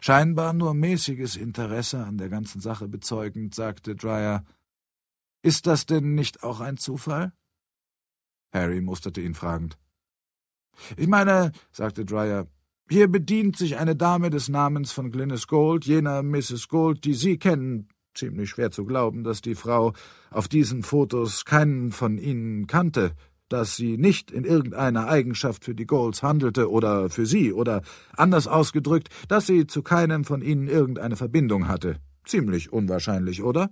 Scheinbar nur mäßiges Interesse an der ganzen Sache bezeugend, sagte Dryer. »Ist das denn nicht auch ein Zufall?« Harry musterte ihn fragend. »Ich meine«, sagte Dryer, »hier bedient sich eine Dame des Namens von Glynis Gold, jener Mrs. Gold, die Sie kennen. Ziemlich schwer zu glauben, dass die Frau auf diesen Fotos keinen von Ihnen kannte, dass sie nicht in irgendeiner Eigenschaft für die Golds handelte oder für Sie, oder anders ausgedrückt, dass sie zu keinem von Ihnen irgendeine Verbindung hatte. Ziemlich unwahrscheinlich, oder?«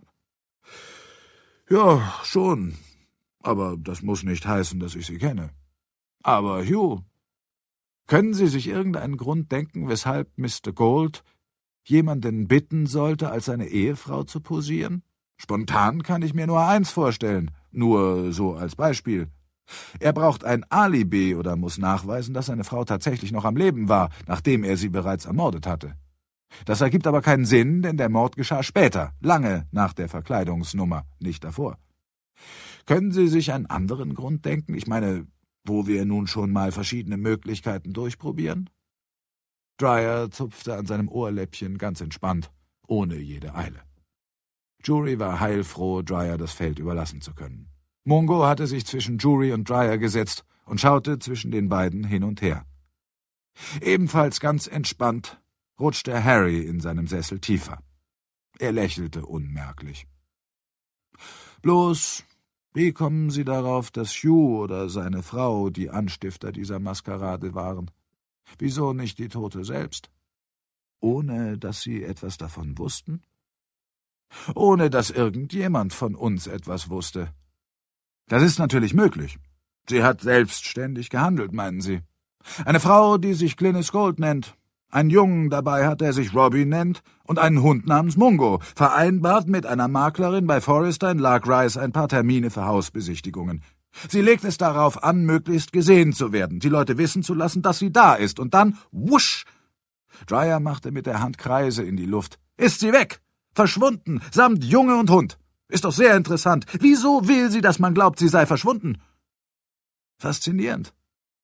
»Ja, schon. Aber das muss nicht heißen, dass ich sie kenne. Aber Hugh, können Sie sich irgendeinen Grund denken, weshalb Mr. Gold jemanden bitten sollte, als seine Ehefrau zu posieren? Spontan kann ich mir nur eins vorstellen, nur so als Beispiel. Er braucht ein Alibi oder muss nachweisen, dass seine Frau tatsächlich noch am Leben war, nachdem er sie bereits ermordet hatte. Das ergibt aber keinen Sinn, denn der Mord geschah später, lange nach der Verkleidungsnummer, nicht davor. Können Sie sich einen anderen Grund denken? Ich meine, wo wir nun schon mal verschiedene Möglichkeiten durchprobieren?« Dryer zupfte an seinem Ohrläppchen ganz entspannt, ohne jede Eile. Jury war heilfroh, Dryer das Feld überlassen zu können. Mungo hatte sich zwischen Jury und Dryer gesetzt und schaute zwischen den beiden hin und her. Ebenfalls ganz entspannt rutschte Harry in seinem Sessel tiefer. Er lächelte unmerklich. »Bloß, wie kommen Sie darauf, dass Hugh oder seine Frau die Anstifter dieser Maskerade waren? Wieso nicht die Tote selbst? Ohne, dass Sie etwas davon wussten? Ohne, dass irgendjemand von uns etwas wusste. Das ist natürlich möglich. Sie hat selbstständig gehandelt, meinen Sie? Eine Frau, die sich Glynis Gold nennt, einen Jungen dabei hat, der sich Robbie nennt, und einen Hund namens Mungo, vereinbart mit einer Maklerin bei Forrester in Lark Rise ein paar Termine für Hausbesichtigungen. Sie legt es darauf an, möglichst gesehen zu werden, die Leute wissen zu lassen, dass sie da ist, und dann, wusch! Dryer machte mit der Hand Kreise in die Luft. »Ist sie weg! Verschwunden, samt Junge und Hund! Ist doch sehr interessant. Wieso will sie, dass man glaubt, sie sei verschwunden?« »Faszinierend.«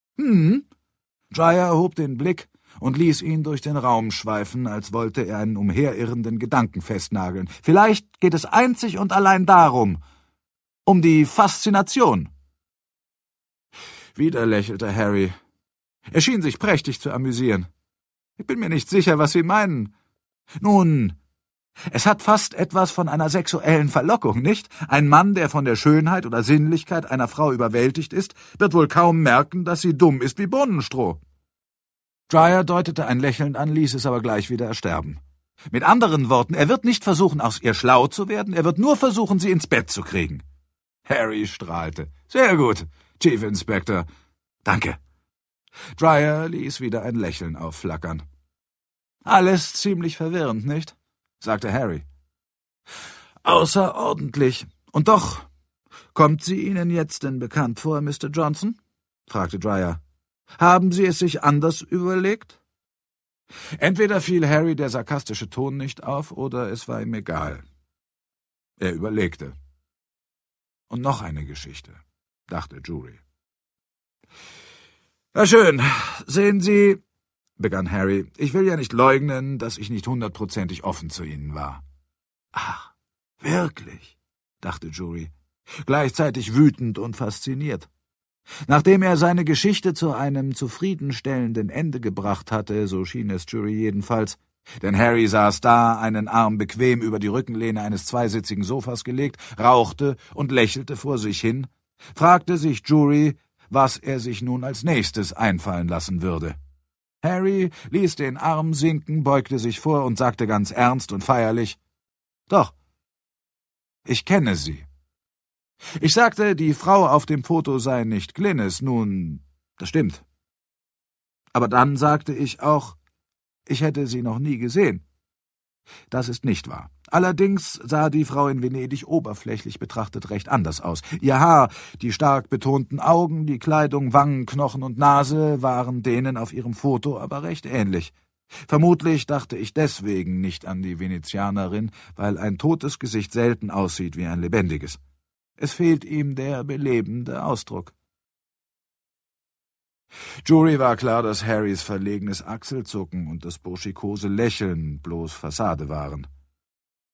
Dryer hob den Blick und ließ ihn durch den Raum schweifen, als wollte er einen umherirrenden Gedanken festnageln. »Vielleicht geht es einzig und allein darum, um die Faszination.« Wieder lächelte Harry. Er schien sich prächtig zu amüsieren. »Ich bin mir nicht sicher, was Sie meinen.« »Nun, es hat fast etwas von einer sexuellen Verlockung, nicht? Ein Mann, der von der Schönheit oder Sinnlichkeit einer Frau überwältigt ist, wird wohl kaum merken, dass sie dumm ist wie Bohnenstroh.« Dryer deutete ein Lächeln an, ließ es aber gleich wieder ersterben. Mit anderen Worten, er wird nicht versuchen, aus ihr schlau zu werden, er wird nur versuchen, sie ins Bett zu kriegen. Harry strahlte. »Sehr gut, Chief Inspector. Danke.« Dryer ließ wieder ein Lächeln aufflackern. »Alles ziemlich verwirrend, nicht?« sagte Harry. »Außerordentlich. Und doch, kommt sie Ihnen jetzt denn bekannt vor, Mr. Johnson?« fragte Dryer. »Haben Sie es sich anders überlegt?« Entweder fiel Harry der sarkastische Ton nicht auf, oder es war ihm egal. Er überlegte. »Und noch eine Geschichte«, dachte Jury. »Na schön, sehen Sie«, begann Harry, »ich will ja nicht leugnen, dass ich nicht 100%ig offen zu Ihnen war.« »Ach, wirklich?«, dachte Jury, gleichzeitig wütend und fasziniert. Nachdem er seine Geschichte zu einem zufriedenstellenden Ende gebracht hatte, so schien es Jury jedenfalls, denn Harry saß da, einen Arm bequem über die Rückenlehne eines zweisitzigen Sofas gelegt, rauchte und lächelte vor sich hin, fragte sich Jury, was er sich nun als nächstes einfallen lassen würde. Harry ließ den Arm sinken, beugte sich vor und sagte ganz ernst und feierlich, »Doch, ich kenne sie. Ich sagte, die Frau auf dem Foto sei nicht Glynis, nun, das stimmt. Aber dann sagte ich auch, ich hätte sie noch nie gesehen. Das ist nicht wahr. Allerdings sah die Frau in Venedig oberflächlich betrachtet recht anders aus. Ihr Haar, die stark betonten Augen, die Kleidung, Wangen, Knochen und Nase waren denen auf ihrem Foto aber recht ähnlich. Vermutlich dachte ich deswegen nicht an die Venezianerin, weil ein totes Gesicht selten aussieht wie ein lebendiges. Es fehlt ihm der belebende Ausdruck. Jory war klar, dass Harrys verlegenes Achselzucken und das burschikose Lächeln bloß Fassade waren.